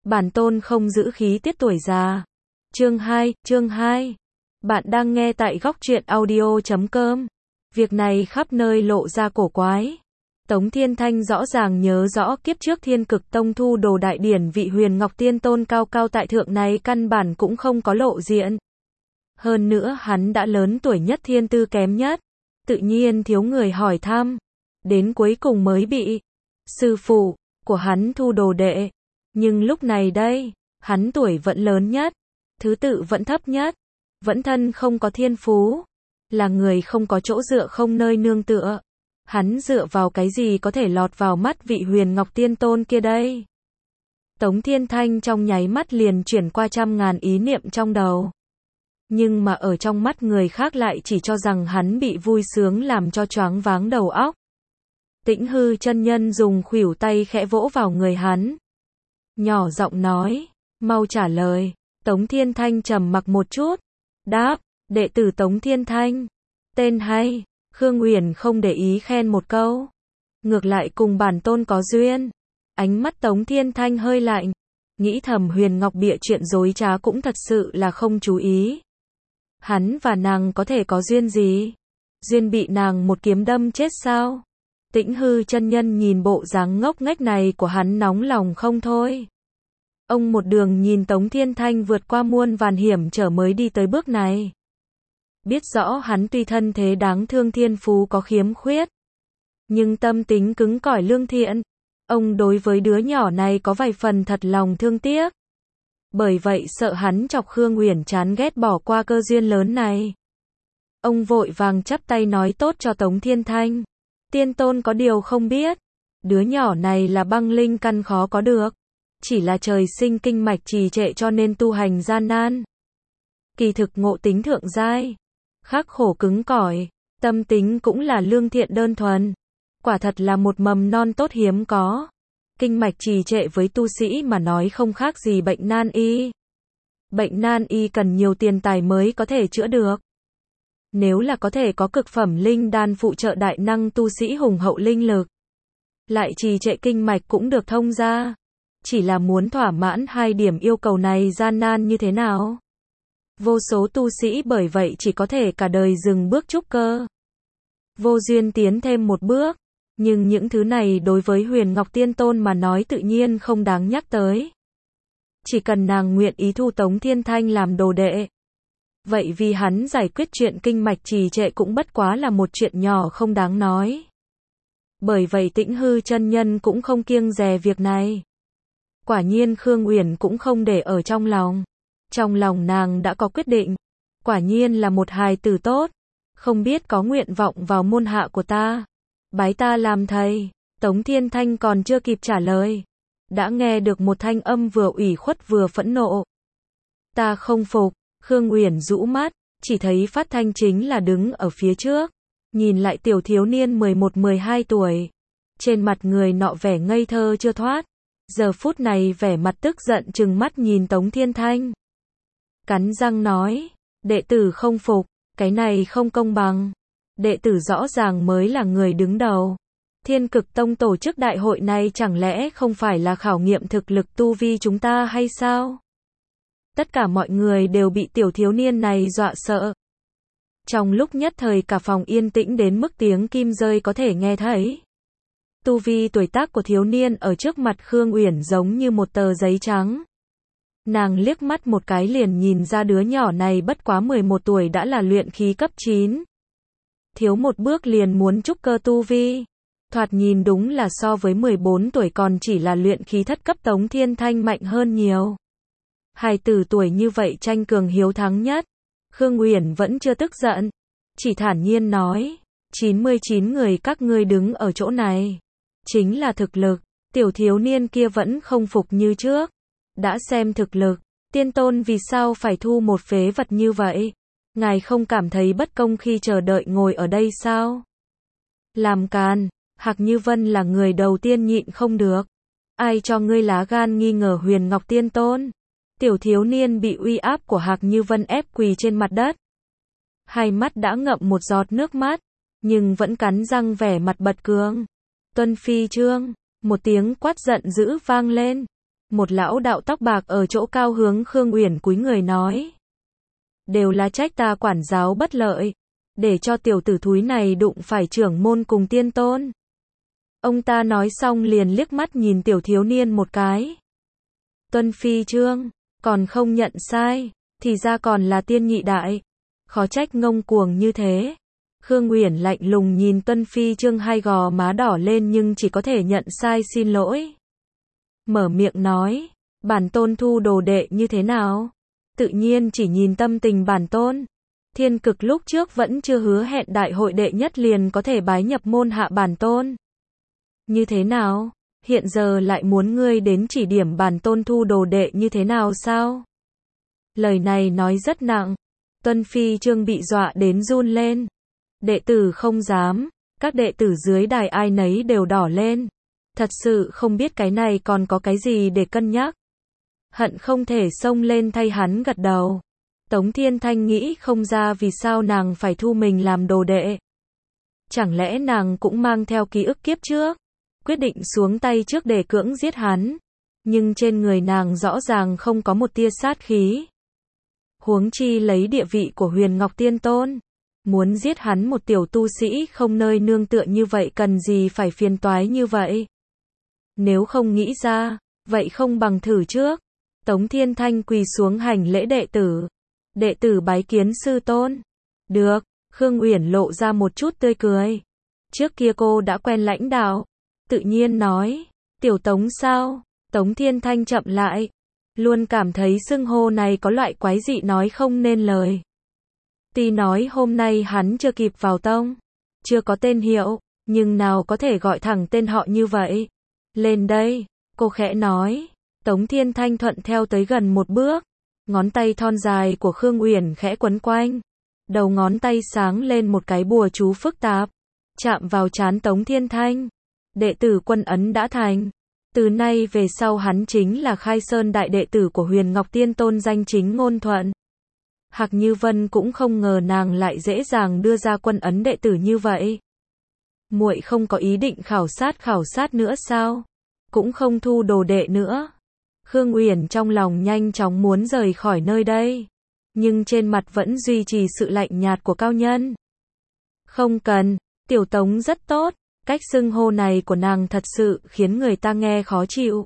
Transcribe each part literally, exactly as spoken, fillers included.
Bản tôn không giữ khí tiết tuổi già. Chương hai, chương hai. Bạn đang nghe tại góc truyện audio chấm com. Việc này khắp nơi lộ ra cổ quái. Tống Thiên Thanh rõ ràng nhớ rõ kiếp trước Thiên Cực Tông thu đồ đại điển vị Huyền Ngọc Tiên Tôn cao cao tại thượng này căn bản cũng không có lộ diện. Hơn nữa hắn đã lớn tuổi nhất, thiên tư kém nhất, tự nhiên thiếu người hỏi thăm. Đến cuối cùng mới bị sư phụ của hắn thu đồ đệ. Nhưng lúc này đây, hắn tuổi vẫn lớn nhất, thứ tự vẫn thấp nhất, vẫn thân không có thiên phú, là người không có chỗ dựa, không nơi nương tựa. Hắn dựa vào cái gì có thể lọt vào mắt vị Huyền Ngọc Tiên Tôn kia đây? Tống Thiên Thanh trong nháy mắt liền chuyển qua trăm ngàn ý niệm trong đầu. Nhưng mà ở trong mắt người khác lại chỉ cho rằng hắn bị vui sướng làm cho choáng váng đầu óc. Tĩnh Hư chân nhân dùng khuỷu tay khẽ vỗ vào người hắn. Nhỏ giọng nói, mau trả lời. Tống Thiên Thanh trầm mặc một chút. Đáp, đệ tử Tống Thiên Thanh. Tên hay. Khương Uyển không để ý khen một câu. Ngược lại cùng bản tôn có duyên. Ánh mắt Tống Thiên Thanh hơi lạnh. Nghĩ thầm Huyền Ngọc bịa chuyện dối trá cũng thật sự là không chú ý. Hắn và nàng có thể có duyên gì? Duyên bị nàng một kiếm đâm chết sao? Tĩnh Hư chân nhân nhìn bộ dáng ngốc nghếch này của hắn nóng lòng không thôi. Ông một đường nhìn Tống Thiên Thanh vượt qua muôn vàn hiểm trở mới đi tới bước này. Biết rõ hắn tuy thân thế đáng thương, thiên phú có khiếm khuyết, nhưng tâm tính cứng cỏi lương thiện. Ông đối với đứa nhỏ này có vài phần thật lòng thương tiếc. Bởi vậy sợ hắn chọc Khương Uyển chán ghét bỏ qua cơ duyên lớn này. Ông vội vàng chắp tay nói tốt cho Tống Thiên Thanh. Tiên tôn có điều không biết, đứa nhỏ này là băng linh căn khó có được. Chỉ là trời sinh kinh mạch trì trệ cho nên tu hành gian nan. Kỳ thực ngộ tính thượng giai, khắc khổ cứng cỏi, tâm tính cũng là lương thiện đơn thuần. Quả thật là một mầm non tốt hiếm có. Kinh mạch trì trệ với tu sĩ mà nói không khác gì bệnh nan y. Bệnh nan y cần nhiều tiền tài mới có thể chữa được. Nếu là có thể có cực phẩm linh đan phụ trợ đại năng tu sĩ hùng hậu linh lực, lại trì trệ kinh mạch cũng được thông ra. Chỉ là muốn thỏa mãn hai điểm yêu cầu này gian nan như thế nào? Vô số tu sĩ bởi vậy chỉ có thể cả đời dừng bước trúc cơ. Vô duyên tiến thêm một bước. Nhưng những thứ này đối với Huyền Ngọc Tiên Tôn mà nói tự nhiên không đáng nhắc tới. Chỉ cần nàng nguyện ý thu Tống Thiên Thanh làm đồ đệ, vậy vì hắn giải quyết chuyện kinh mạch trì trệ cũng bất quá là một chuyện nhỏ không đáng nói. Bởi vậy Tĩnh Hư chân nhân cũng không kiêng dè việc này. Quả nhiên Khương Uyển cũng không để ở trong lòng. Trong lòng nàng đã có quyết định. Quả nhiên là một hài tử tốt. Không biết có nguyện vọng vào môn hạ của ta, bái ta làm thầy. Tống Thiên Thanh còn chưa kịp trả lời, đã nghe được một thanh âm vừa ủy khuất vừa phẫn nộ. Ta không phục. Khương Uyển rũ mắt, chỉ thấy Phát Thanh chính là đứng ở phía trước. Nhìn lại tiểu thiếu niên mười một mười hai tuổi. Trên mặt người nọ vẻ ngây thơ chưa thoát. Giờ phút này vẻ mặt tức giận trừng mắt nhìn Tống Thiên Thanh. Cắn răng nói, đệ tử không phục, cái này không công bằng. Đệ tử rõ ràng mới là người đứng đầu. Thiên Cực Tông tổ chức đại hội này chẳng lẽ không phải là khảo nghiệm thực lực tu vi chúng ta hay sao? Tất cả mọi người đều bị tiểu thiếu niên này dọa sợ. Trong lúc nhất thời cả phòng yên tĩnh đến mức tiếng kim rơi có thể nghe thấy. Tu vi tuổi tác của thiếu niên ở trước mặt Khương Uyển giống như một tờ giấy trắng. Nàng liếc mắt một cái liền nhìn ra đứa nhỏ này bất quá mười một tuổi đã là luyện khí cấp chín. Thiếu một bước liền muốn trúc cơ tu vi. Thoạt nhìn đúng là so với mười bốn tuổi còn chỉ là luyện khí thất cấp Tống Thiên Thanh mạnh hơn nhiều. Hài tử tuổi như vậy tranh cường hiếu thắng nhất. Khương Uyển vẫn chưa tức giận, chỉ thản nhiên nói, chín mươi chín người các ngươi đứng ở chỗ này, chính là thực lực. Tiểu thiếu niên kia vẫn không phục như trước. Đã xem thực lực, tiên tôn vì sao phải thu một phế vật như vậy? Ngài không cảm thấy bất công khi chờ đợi ngồi ở đây sao? Làm càn. Hạc Như Vân là người đầu tiên nhịn không được. Ai cho ngươi lá gan nghi ngờ Huyền Ngọc Tiên Tôn? Tiểu thiếu niên bị uy áp của Hạc Như Vân ép quỳ trên mặt đất. Hai mắt đã ngậm một giọt nước mắt, nhưng vẫn cắn răng vẻ mặt bật cường. Tuân phi trương, một tiếng quát giận dữ vang lên. Một lão đạo tóc bạc ở chỗ cao hướng Khương Uyển cúi người nói. Đều là trách ta quản giáo bất lợi, để cho tiểu tử thúi này đụng phải trưởng môn cùng tiên tôn. Ông ta nói xong liền liếc mắt nhìn tiểu thiếu niên một cái. Tuân phi trương, còn không nhận sai, thì ra còn là tiên nhị đại. Khó trách ngông cuồng như thế. Khương Uyển lạnh lùng nhìn Tuân phi trương, hai gò má đỏ lên nhưng chỉ có thể nhận sai xin lỗi. Mở miệng nói, bản tôn thu đồ đệ như thế nào? Tự nhiên chỉ nhìn tâm tình bản tôn. Thiên Cực lúc trước vẫn chưa hứa hẹn đại hội đệ nhất liền có thể bái nhập môn hạ bản tôn. Như thế nào? Hiện giờ lại muốn ngươi đến chỉ điểm bản tôn thu đồ đệ như thế nào sao? Lời này nói rất nặng. Tuân phi trương bị dọa đến run lên. Đệ tử không dám. Các đệ tử dưới đài ai nấy đều đỏ lên. Thật sự không biết cái này còn có cái gì để cân nhắc. Hận không thể xông lên thay hắn gật đầu. Tống Thiên Thanh nghĩ không ra vì sao nàng phải thu mình làm đồ đệ. Chẳng lẽ nàng cũng mang theo ký ức kiếp trước, quyết định xuống tay trước để cưỡng giết hắn. Nhưng trên người nàng rõ ràng không có một tia sát khí. Huống chi lấy địa vị của Huyền Ngọc Tiên Tôn. Muốn giết hắn một tiểu tu sĩ không nơi nương tựa như vậy cần gì phải phiền toái như vậy. Nếu không nghĩ ra, vậy không bằng thử trước. Tống Thiên Thanh quỳ xuống hành lễ đệ tử. Đệ tử bái kiến sư tôn. Được, Khương Uyển lộ ra một chút tươi cười. Trước kia cô đã quen lãnh đạo. Tự nhiên nói, tiểu Tống sao? Tống Thiên Thanh chậm lại. Luôn cảm thấy xưng hô này có loại quái dị nói không nên lời. Tuy nói hôm nay hắn chưa kịp vào tông, chưa có tên hiệu, nhưng nào có thể gọi thẳng tên họ như vậy. Lên đây, cô khẽ nói. Tống Thiên Thanh thuận theo tới gần một bước. Ngón tay thon dài của Khương Uyển khẽ quấn quanh. Đầu ngón tay sáng lên một cái bùa chú phức tạp. Chạm vào trán Tống Thiên Thanh. Đệ tử quân ấn đã thành. Từ nay về sau hắn chính là Khai Sơn đại đệ tử của Huyền Ngọc Tiên Tôn, danh chính ngôn thuận. Hạc Như Vân cũng không ngờ nàng lại dễ dàng đưa ra quân ấn đệ tử như vậy. Muội không có ý định khảo sát khảo sát nữa sao? Cũng không thu đồ đệ nữa. Khương Uyển trong lòng nhanh chóng muốn rời khỏi nơi đây, nhưng trên mặt vẫn duy trì sự lạnh nhạt của cao nhân. Không cần, tiểu Tống rất tốt, cách xưng hô này của nàng thật sự khiến người ta nghe khó chịu.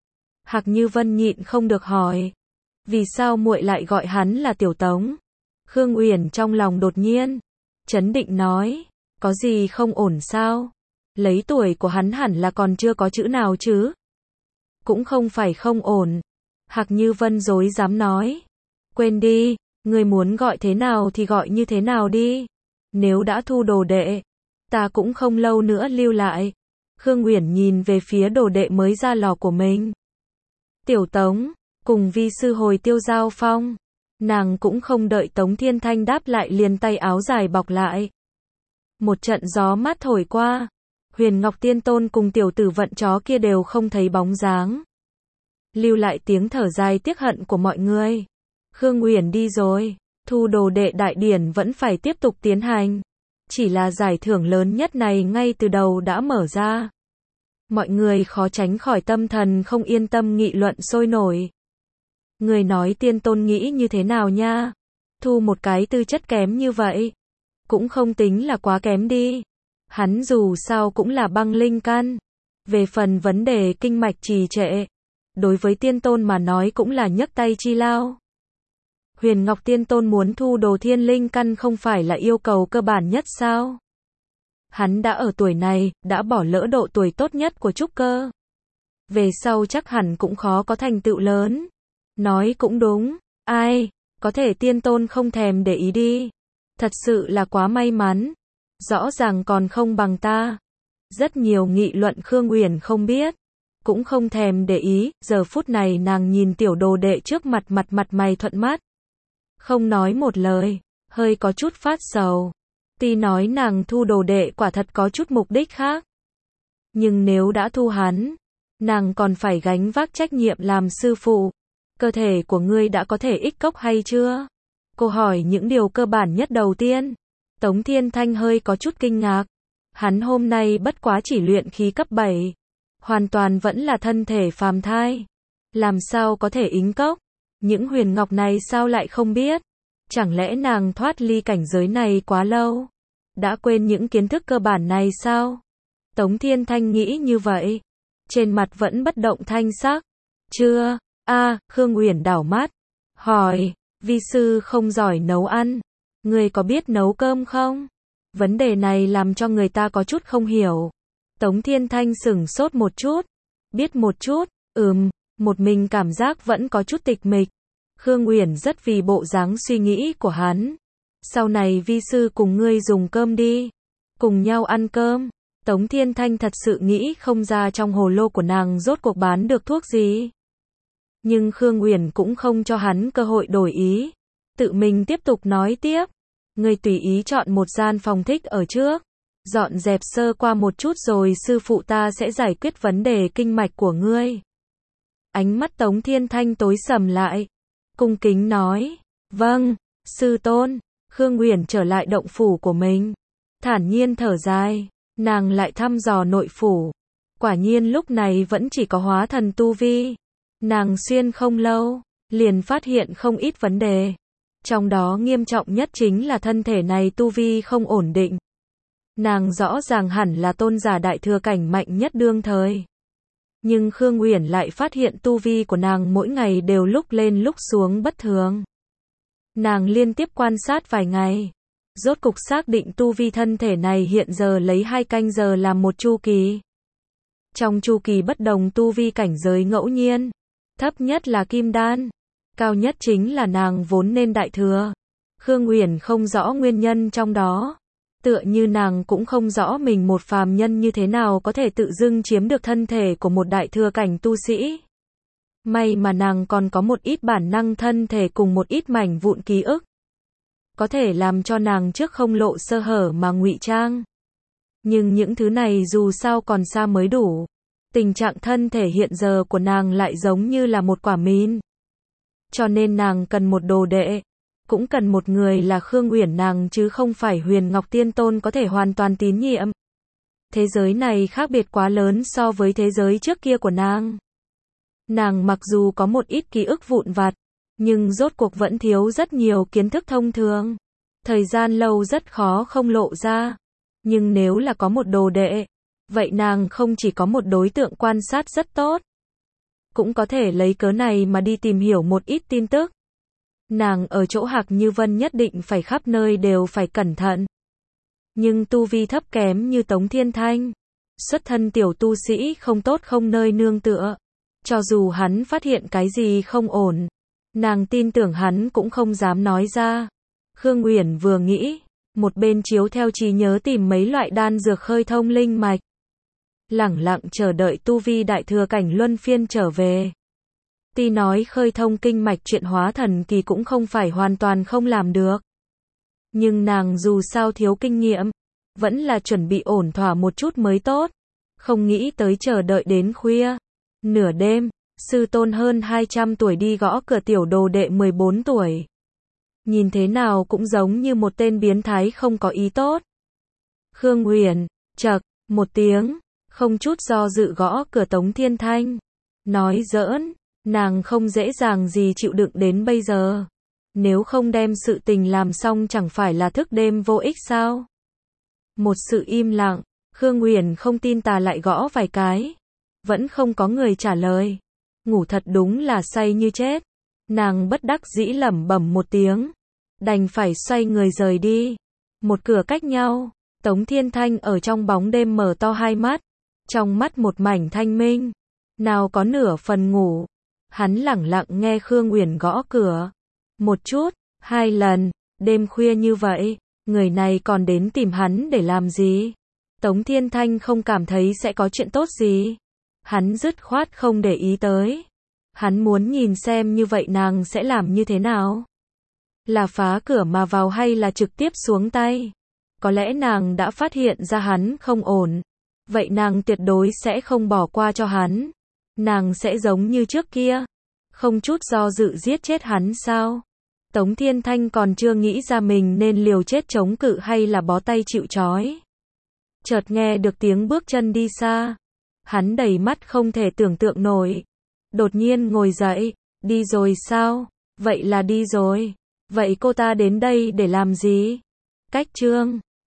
Hạc Như Vân nhịn không được hỏi, vì sao muội lại gọi hắn là tiểu Tống? Khương Uyển trong lòng đột nhiên chấn định nói, có gì không ổn sao? Lấy tuổi của hắn hẳn là còn chưa có chữ nào chứ? Cũng không phải không ổn. Hạc Như Vân dối dám nói. Quên đi, người muốn gọi thế nào thì gọi như thế nào đi. Nếu đã thu đồ đệ, ta cũng không lâu nữa lưu lại. Khương Uyển nhìn về phía đồ đệ mới ra lò của mình. Tiểu Tống, cùng vi sư hồi tiêu giao phong. Nàng cũng không đợi Tống Thiên Thanh đáp lại liền tay áo dài bọc lại. Một trận gió mát thổi qua. Huyền Ngọc Tiên Tôn cùng tiểu tử vận chó kia đều không thấy bóng dáng. Lưu lại tiếng thở dài tiếc hận của mọi người. Khương Uyển đi rồi, thu đồ đệ đại điển vẫn phải tiếp tục tiến hành. Chỉ là giải thưởng lớn nhất này ngay từ đầu đã mở ra. Mọi người khó tránh khỏi tâm thần không yên tâm nghị luận sôi nổi. Người nói Tiên Tôn nghĩ như thế nào nha? Thu một cái tư chất kém như vậy, cũng không tính là quá kém đi. Hắn dù sao cũng là băng linh căn. Về phần vấn đề kinh mạch trì trệ, đối với Tiên Tôn mà nói cũng là nhấc tay chi lao. Huyền Ngọc Tiên Tôn muốn thu đồ thiên linh căn không phải là yêu cầu cơ bản nhất sao? Hắn đã ở tuổi này, đã bỏ lỡ độ tuổi tốt nhất của trúc cơ. Về sau chắc hẳn cũng khó có thành tựu lớn. Nói cũng đúng, ai, có thể Tiên Tôn không thèm để ý đi. Thật sự là quá may mắn. Rõ ràng còn không bằng ta. Rất nhiều nghị luận Khương Uyển không biết, cũng không thèm để ý. Giờ phút này nàng nhìn tiểu đồ đệ trước mặt, mặt mặt mày thuận mắt, không nói một lời, hơi có chút phát sầu. Tuy nói nàng thu đồ đệ quả thật có chút mục đích khác, nhưng nếu đã thu hắn, nàng còn phải gánh vác trách nhiệm làm sư phụ. Cơ thể của ngươi đã có thể ích cốc hay chưa? Cô hỏi những điều cơ bản nhất đầu tiên. Tống Thiên Thanh hơi có chút kinh ngạc. Hắn hôm nay bất quá chỉ luyện khí cấp bảy, hoàn toàn vẫn là thân thể phàm thai. Làm sao có thể ính cốc? Những huyền ngọc này sao lại không biết? Chẳng lẽ nàng thoát ly cảnh giới này quá lâu? Đã quên những kiến thức cơ bản này sao? Tống Thiên Thanh nghĩ như vậy. Trên mặt vẫn bất động thanh sắc. Chưa, a Khương Uyển đảo mắt. Hỏi, vi sư không giỏi nấu ăn. Người có biết nấu cơm không? Vấn đề này làm cho người ta có chút không hiểu. Tống Thiên Thanh sửng sốt một chút. Biết một chút, ừm, một mình cảm giác vẫn có chút tịch mịch. Khương Uyển rất vì bộ dáng suy nghĩ của hắn. Sau này vi sư cùng ngươi dùng cơm đi. Cùng nhau ăn cơm. Tống Thiên Thanh thật sự nghĩ không ra trong hồ lô của nàng rốt cuộc bán được thuốc gì. Nhưng Khương Uyển cũng không cho hắn cơ hội đổi ý. Tự mình tiếp tục nói tiếp. Ngươi tùy ý chọn một gian phòng thích ở trước. Dọn dẹp sơ qua một chút rồi sư phụ ta sẽ giải quyết vấn đề kinh mạch của ngươi. Ánh mắt Tống Thiên Thanh tối sầm lại. Cung kính nói. Vâng, sư tôn. Khương Uyển trở lại động phủ của mình. Thản nhiên thở dài. Nàng lại thăm dò nội phủ. Quả nhiên lúc này vẫn chỉ có hóa thần tu vi. Nàng xuyên không lâu, liền phát hiện không ít vấn đề. Trong đó nghiêm trọng nhất chính là thân thể này tu vi không ổn định. Nàng rõ ràng hẳn là tôn giả đại thừa cảnh mạnh nhất đương thời. Nhưng Khương Uyển lại phát hiện tu vi của nàng mỗi ngày đều lúc lên lúc xuống bất thường. Nàng liên tiếp quan sát vài ngày. Rốt cục xác định tu vi thân thể này hiện giờ lấy hai canh giờ làm một chu kỳ. Trong chu kỳ bất đồng tu vi cảnh giới ngẫu nhiên. Thấp nhất là kim đan. Cao nhất chính là nàng vốn nên đại thừa. Khương Uyển không rõ nguyên nhân trong đó. Tựa như nàng cũng không rõ mình một phàm nhân như thế nào có thể tự dưng chiếm được thân thể của một đại thừa cảnh tu sĩ. May mà nàng còn có một ít bản năng thân thể cùng một ít mảnh vụn ký ức. Có thể làm cho nàng trước không lộ sơ hở mà ngụy trang. Nhưng những thứ này dù sao còn xa mới đủ. Tình trạng thân thể hiện giờ của nàng lại giống như là một quả mìn. Cho nên nàng cần một đồ đệ. Cũng cần một người là Khương Uyển nàng chứ không phải Huyền Ngọc Tiên Tôn có thể hoàn toàn tín nhiệm. Thế giới này khác biệt quá lớn so với thế giới trước kia của nàng. Nàng mặc dù có một ít ký ức vụn vặt, nhưng rốt cuộc vẫn thiếu rất nhiều kiến thức thông thường. Thời gian lâu rất khó không lộ ra. Nhưng nếu là có một đồ đệ, vậy nàng không chỉ có một đối tượng quan sát rất tốt, cũng có thể lấy cớ này mà đi tìm hiểu một ít tin tức. Nàng ở chỗ Hạc Như Vân nhất định phải khắp nơi đều phải cẩn thận. Nhưng tu vi thấp kém như Tống Thiên Thanh, xuất thân tiểu tu sĩ không tốt không nơi nương tựa. Cho dù hắn phát hiện cái gì không ổn, nàng tin tưởng hắn cũng không dám nói ra. Khương Uyển vừa nghĩ, một bên chiếu theo trí nhớ tìm mấy loại đan dược khơi thông linh mạch. Lẳng lặng chờ đợi tu vi đại thừa cảnh luân phiên trở về. Tuy nói khơi thông kinh mạch chuyện hóa thần kỳ cũng không phải hoàn toàn không làm được. Nhưng nàng dù sao thiếu kinh nghiệm, vẫn là chuẩn bị ổn thỏa một chút mới tốt. Không nghĩ tới chờ đợi đến khuya. Nửa đêm, sư tôn hơn hai trăm tuổi đi gõ cửa tiểu đồ đệ mười bốn tuổi. Nhìn thế nào cũng giống như một tên biến thái không có ý tốt. Khương Uyển, chậc, một tiếng, không chút do dự gõ cửa Tống Thiên Thanh. Nói giỡn, nàng không dễ dàng gì chịu đựng đến bây giờ. Nếu không đem sự tình làm xong chẳng phải là thức đêm vô ích sao? Một sự im lặng, Khương Uyển không tin tà lại gõ vài cái. Vẫn không có người trả lời. Ngủ thật đúng là say như chết. Nàng bất đắc dĩ lẩm bẩm một tiếng. Đành phải xoay người rời đi. Một cửa cách nhau, Tống Thiên Thanh ở trong bóng đêm mở to hai mắt. Trong mắt một mảnh thanh minh. Nào có nửa phần ngủ. Hắn lẳng lặng nghe Khương Uyển gõ cửa. Một chút, hai lần, đêm khuya như vậy, người này còn đến tìm hắn để làm gì? Tống Thiên Thanh không cảm thấy sẽ có chuyện tốt gì. Hắn dứt khoát không để ý tới. Hắn muốn nhìn xem như vậy nàng sẽ làm như thế nào? Là phá cửa mà vào hay là trực tiếp xuống tay? Có lẽ nàng đã phát hiện ra hắn không ổn. Vậy nàng tuyệt đối sẽ không bỏ qua cho hắn. Nàng sẽ giống như trước kia. Không chút do dự giết chết hắn sao? Tống Thiên Thanh còn chưa nghĩ ra mình nên liều chết chống cự hay là bó tay chịu trói. Chợt nghe được tiếng bước chân đi xa. Hắn đầy mắt không thể tưởng tượng nổi. đột nhiên ngồi dậy. Đi rồi sao? Vậy là đi rồi. Vậy cô ta đến đây để làm gì? Cách Trương